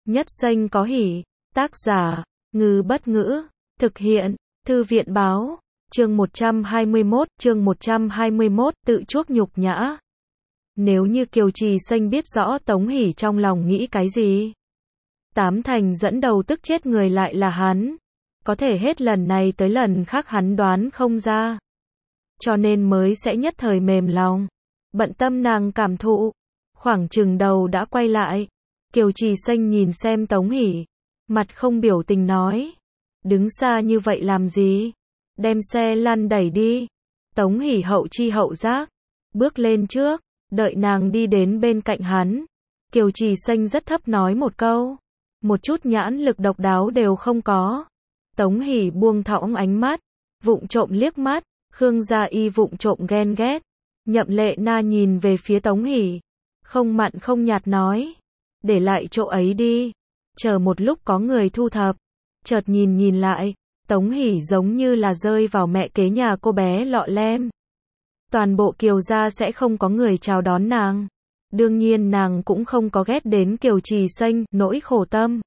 Nhất xanh có hỉ. Tác giả, Ngư Bất Ngữ. Thực hiện, Thư viện Báo. Chương 121, tự chuốc nhục nhã. Nếu như Kiều Trì Xanh biết rõ Tống Hỷ trong lòng nghĩ cái gì, tám thành dẫn đầu tức chết người lại là hắn. Có thể hết lần này tới lần khác hắn đoán không ra, cho nên mới sẽ nhất thời mềm lòng. Bận tâm nàng cảm thụ, khoảng chừng đầu đã quay lại. Kiều Trì Xanh nhìn xem Tống Hỷ, mặt không biểu tình nói, đứng xa như vậy làm gì, đem xe lăn đẩy đi. Tống Hỷ hậu chi hậu giác, bước lên trước, đợi nàng đi đến bên cạnh hắn. Kiều Trì Xanh rất thấp nói một câu, một chút nhãn lực độc đáo đều không có. Tống Hỷ buông thõng ánh mắt, vụng trộm liếc mắt. Khương Gia Y vụng trộm ghen ghét. Nhậm Lệ Na nhìn về phía Tống Hỷ, không mặn không nhạt nói, để lại chỗ ấy đi, chờ một lúc có người thu thập. Chợt nhìn lại, Tống Hỷ giống như là rơi vào mẹ kế nhà cô bé lọ lem. Toàn bộ Kiều gia sẽ không có người chào đón nàng. Đương nhiên nàng cũng không có ghét đến Kiều Trì Xanh, nỗi khổ tâm.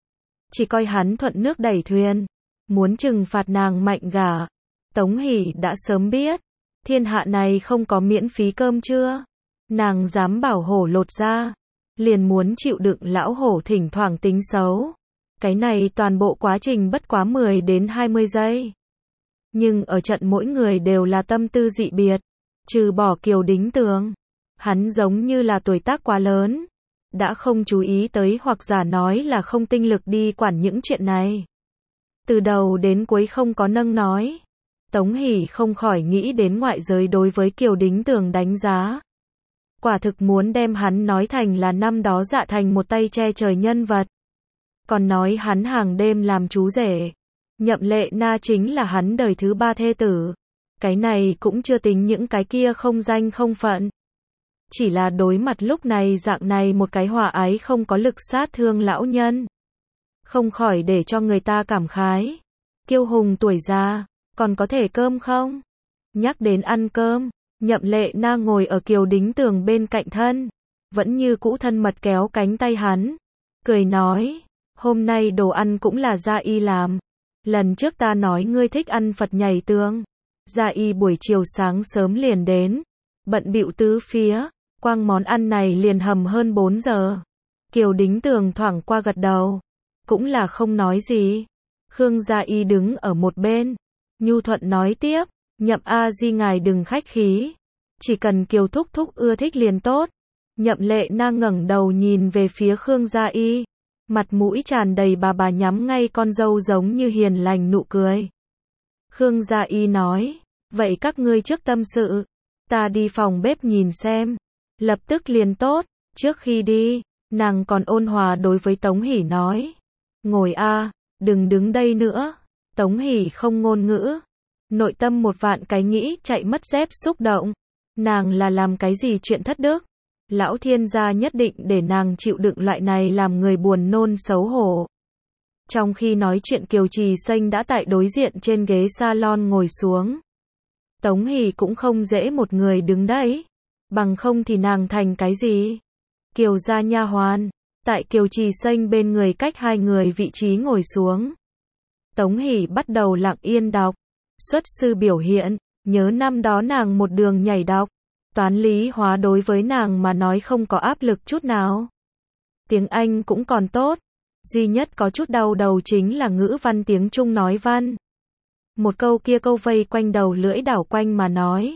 Chỉ coi hắn thuận nước đẩy thuyền, muốn trừng phạt nàng mạnh gả. Tống Hỷ đã sớm biết, thiên hạ này không có miễn phí cơm trưa. Nàng dám bảo hổ lột ra, liền muốn chịu đựng lão hổ thỉnh thoảng tính xấu. Cái này toàn bộ quá trình bất quá 10 đến 20 giây. Nhưng ở trận mỗi người đều là tâm tư dị biệt. Trừ bỏ Kiều Đính Tường, hắn giống như là tuổi tác quá lớn, đã không chú ý tới hoặc giả nói là không tinh lực đi quản những chuyện này. Từ đầu đến cuối không có nâng nói. Tống Hỷ không khỏi nghĩ đến ngoại giới đối với Kiều Đính Tường đánh giá. Quả thực muốn đem hắn nói thành là năm đó Dạ Thành một tay che trời nhân vật. Còn nói hắn hàng đêm làm chú rể. Nhậm Lệ Na chính là hắn đời thứ 3 thê tử. Cái này cũng chưa tính những cái kia không danh không phận. Chỉ là đối mặt lúc này dạng này một cái hòa ái không có lực sát thương lão nhân. Không khỏi để cho người ta cảm khái. Kiêu hùng tuổi già, còn có thể cơm không? Nhắc đến ăn cơm, Nhậm Lệ Na ngồi ở Kiều Đính Tường bên cạnh thân, vẫn như cũ thân mật kéo cánh tay hắn, cười nói, hôm nay đồ ăn cũng là Gia Y làm. Lần trước ta nói ngươi thích ăn Phật nhảy tường. Gia Y buổi chiều sáng sớm liền đến, bận bịu tứ phía, quang món ăn này liền hầm hơn 4 giờ. Kiều Đính Tường thoảng qua gật đầu, cũng là không nói gì. Khương Gia Y đứng ở một bên, nhu thuận nói tiếp, Nhậm A Di ngài đừng khách khí, chỉ cần Kiều thúc thúc ưa thích liền tốt. Nhậm Lệ Na ngẩng đầu nhìn về phía Khương Gia Y, mặt mũi tràn đầy bà nhắm ngay con dâu giống như hiền lành nụ cười. Khương Gia Y nói, vậy các ngươi trước tâm sự, ta đi phòng bếp nhìn xem. Lập tức liền tốt. Trước khi đi, nàng còn ôn hòa đối với Tống Hỷ nói, ngồi a, đừng đứng đây nữa. Tống Hỷ không ngôn ngữ, nội tâm một vạn cái nghĩ chạy mất dép xúc động. Nàng là làm cái gì chuyện thất đức? Lão thiên gia nhất định để nàng chịu đựng loại này làm người buồn nôn xấu hổ. Trong khi nói chuyện Kiều Trì Xanh đã tại đối diện trên ghế salon ngồi xuống. Tống Hỷ cũng không dễ một người đứng đấy, bằng không thì nàng thành cái gì? Kiều gia nha hoàn, tại Kiều Trì Xanh bên người cách hai người vị trí ngồi xuống. Tống Hỷ bắt đầu lặng yên đọc, xuất sư biểu hiện, nhớ năm đó nàng một đường nhảy đọc, toán lý hóa đối với nàng mà nói không có áp lực chút nào. Tiếng Anh cũng còn tốt, duy nhất có chút đau đầu chính là ngữ văn tiếng Trung nói văn. Một câu kia câu vây quanh đầu lưỡi đảo quanh mà nói.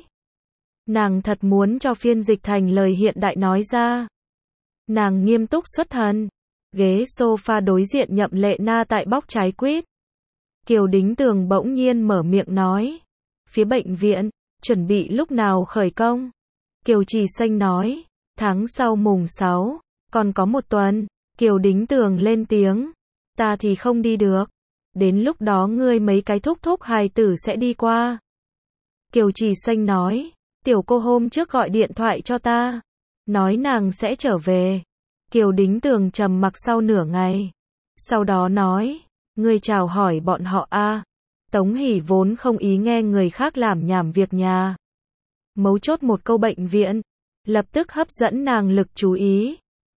Nàng thật muốn cho phiên dịch thành lời hiện đại nói ra. Nàng nghiêm túc xuất thần, ghế sofa đối diện Nhậm Lệ Na tại bóc trái quýt. Kiều Đính Tường bỗng nhiên mở miệng nói, phía bệnh viện, chuẩn bị lúc nào khởi công? Kiều Trì Xanh nói, tháng sau mùng 6, còn có một tuần. Kiều Đính Tường lên tiếng, ta thì không đi được. Đến lúc đó ngươi mấy cái thúc thúc hài tử sẽ đi qua. Kiều Trì Xanh nói, tiểu cô hôm trước gọi điện thoại cho ta, nói nàng sẽ trở về. Kiều Đính Tường trầm mặc sau nửa ngày, sau đó nói, ngươi chào hỏi bọn họ a. Tống Hỷ vốn không ý nghe người khác làm nhảm việc nhà. Mấu chốt một câu bệnh viện, lập tức hấp dẫn nàng lực chú ý.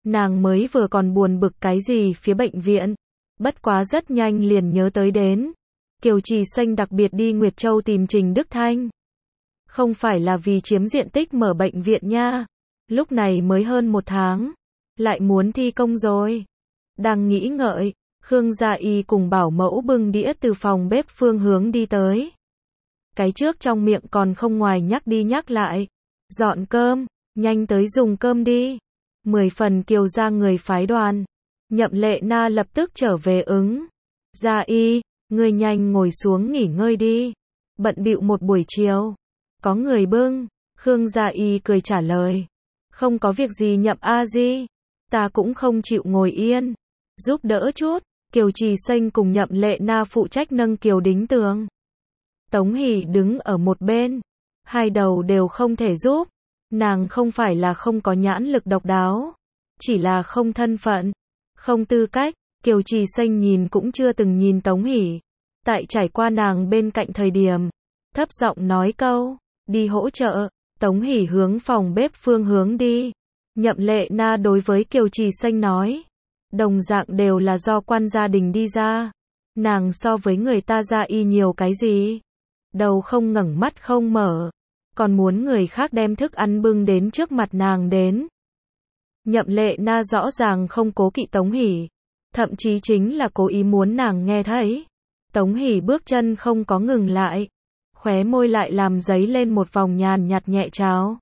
Nàng mới vừa còn buồn bực cái gì phía bệnh viện. Bất quá rất nhanh liền nhớ tới đến. Kiều Trì Xanh đặc biệt đi Nguyệt Châu tìm Trình Đức Thanh. Không phải là vì chiếm diện tích mở bệnh viện nha. Lúc này mới hơn 1 tháng. Lại muốn thi công rồi. Đang nghĩ ngợi, Khương Gia Y cùng bảo mẫu bưng đĩa từ phòng bếp phương hướng đi tới. Cái trước trong miệng còn không ngoài nhắc đi nhắc lại. Dọn cơm, nhanh tới dùng cơm đi. 10 phần Kiều ra người phái đoàn. Nhậm Lệ Na lập tức trở về ứng. Gia Y, ngươi nhanh ngồi xuống nghỉ ngơi đi. Bận bịu một buổi chiều. Có người bưng. Khương Gia Y cười trả lời. Không có việc gì Nhậm A Di. Ta cũng không chịu ngồi yên. Giúp đỡ chút. Kiều Trì Xanh cùng Nhậm Lệ Na phụ trách nâng Kiều Đính Tường. Tống Hỷ đứng ở một bên. Hai đầu đều không thể giúp. Nàng không phải là không có nhãn lực độc đáo. Chỉ là không thân phận. Không tư cách. Kiều Trì Xanh nhìn cũng chưa từng nhìn Tống Hỷ. Tại trải qua nàng bên cạnh thời điểm. Thấp giọng nói câu. Đi hỗ trợ. Tống Hỷ hướng phòng bếp phương hướng đi. Nhậm Lệ Na đối với Kiều Trì Xanh nói. Đồng dạng đều là do quan gia đình đi ra. Nàng so với người ta Gia Y nhiều cái gì. Đầu không ngẩng mắt không mở. Còn muốn người khác đem thức ăn bưng đến trước mặt nàng đến. Nhậm Lệ Na rõ ràng không cố kỵ Tống Hỷ. Thậm chí chính là cố ý muốn nàng nghe thấy. Tống Hỷ bước chân không có ngừng lại. Khóe môi lại làm dấy lên một vòng nhàn nhạt nhẹ cháo.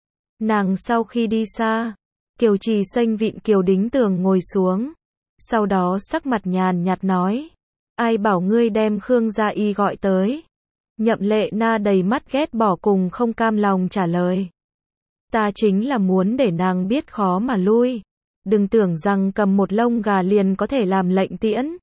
Nàng sau khi đi xa. Kiều Trì Xanh vịn Kiều Đính Tường ngồi xuống. Sau đó sắc mặt nhàn nhạt nói. Ai bảo ngươi đem Khương Gia Y gọi tới. Nhậm Lệ Na đầy mắt ghét bỏ cùng không cam lòng trả lời. Ta chính là muốn để nàng biết khó mà lui. Đừng tưởng rằng cầm một lông gà liền có thể làm lệnh tiễn.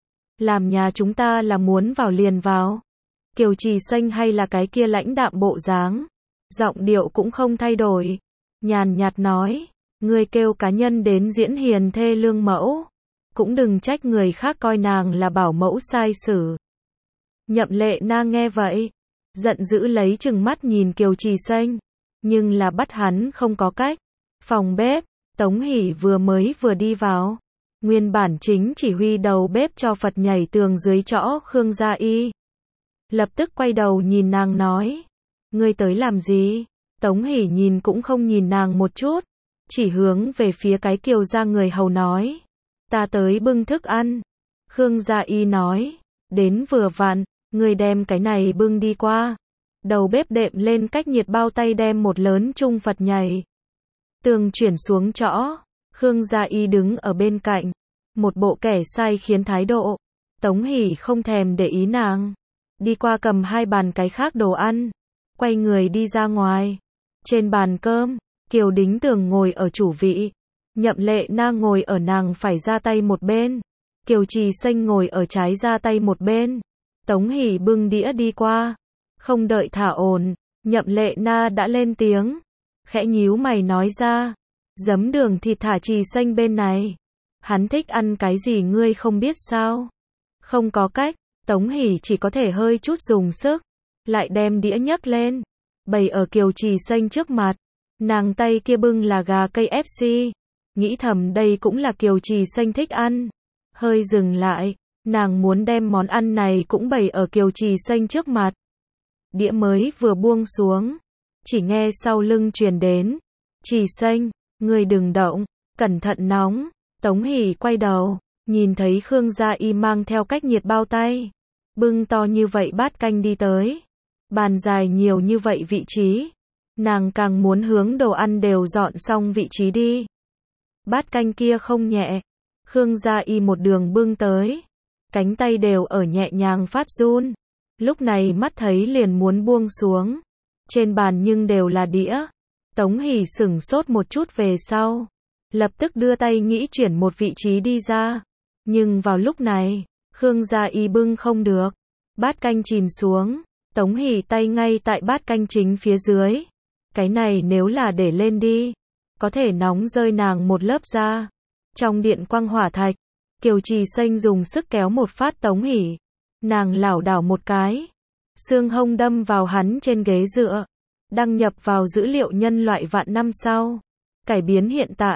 Làm nhà chúng ta là muốn vào liền vào. Kiều Trì Xanh hay là cái kia lãnh đạm bộ dáng. Giọng điệu cũng không thay đổi. Nhàn nhạt nói. Ngươi kêu cá nhân đến diễn hiền thê lương mẫu. Cũng đừng trách người khác coi nàng là bảo mẫu sai xử. Nhậm Lệ Na nghe vậy. Giận dữ lấy chừng mắt nhìn Kiều Trì Xanh. Nhưng là bắt hắn không có cách. Phòng bếp. Tống Hỷ vừa đi vào. Nguyên bản chính chỉ huy đầu bếp cho Phật nhảy tường dưới chõ Khương Gia Y. Lập tức quay đầu nhìn nàng nói. Ngươi tới làm gì? Tống Hỷ nhìn cũng không nhìn nàng một chút. Chỉ hướng về phía cái Kiều gia người hầu nói. Ta tới bưng thức ăn. Khương Gia Y nói. Đến vừa vặn, ngươi đem cái này bưng đi qua. Đầu bếp đệm lên cách nhiệt bao tay đem một lớn chung Phật nhảy tường chuyển xuống chõ. Khương Gia Y đứng ở bên cạnh. Một bộ kẻ sai khiến thái độ. Tống Hỷ không thèm để ý nàng. Đi qua cầm 2 bàn cái khác đồ ăn. Quay người đi ra ngoài. Trên bàn cơm. Kiều Đính Tường ngồi ở chủ vị. Nhậm Lệ Na ngồi ở nàng phải ra tay một bên. Kiều Trì Xanh ngồi ở trái ra tay một bên. Tống Hỷ bưng đĩa đi qua. Không đợi thả ổn. Nhậm Lệ Na đã lên tiếng. Khẽ nhíu mày nói ra. Giấm đường thịt thả Trì Xanh bên này. Hắn thích ăn cái gì ngươi không biết sao? Không có cách. Tống Hỷ chỉ có thể hơi chút dùng sức. Lại đem đĩa nhấc lên. Bày ở Kiều Trì Xanh trước mặt. Nàng tay kia bưng là gà KFC. Nghĩ thầm đây cũng là Kiều Trì Xanh thích ăn. Hơi dừng lại. Nàng muốn đem món ăn này cũng bày ở Kiều Trì Xanh trước mặt. Đĩa mới vừa buông xuống. Chỉ nghe sau lưng truyền đến. Trì Xanh, ngươi đừng động. Cẩn thận nóng. Tống Hỷ quay đầu. Nhìn thấy Khương Gia Y mang theo cách nhiệt bao tay. Bưng to như vậy bát canh đi tới. Bàn dài nhiều như vậy vị trí. Nàng càng muốn hướng đồ ăn đều dọn xong vị trí đi. Bát canh kia không nhẹ. Khương Gia Y một đường bưng tới. Cánh tay đều ở nhẹ nhàng phát run. Lúc này mắt thấy liền muốn buông xuống. Trên bàn nhưng đều là đĩa. Tống Hỷ sửng sốt một chút về sau. Lập tức đưa tay nghĩ chuyển một vị trí đi ra. Nhưng vào lúc này, Khương Gia Y bưng không được. Bát canh chìm xuống. Tống Hỷ tay ngay tại bát canh chính phía dưới. Cái này nếu là để lên đi. Có thể nóng rơi nàng một lớp da. Trong điện quang hỏa thạch. Kiều Trì Xanh dùng sức kéo một phát Tống Hỷ. Nàng lảo đảo một cái. Xương hông đâm vào hắn trên ghế dựa. Đăng nhập vào dữ liệu nhân loại vạn năm sau. Cải biến hiện tại.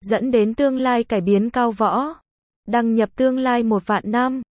dẫn đến tương lai cải biến cao võ. Đăng nhập tương lai 1 vạn năm.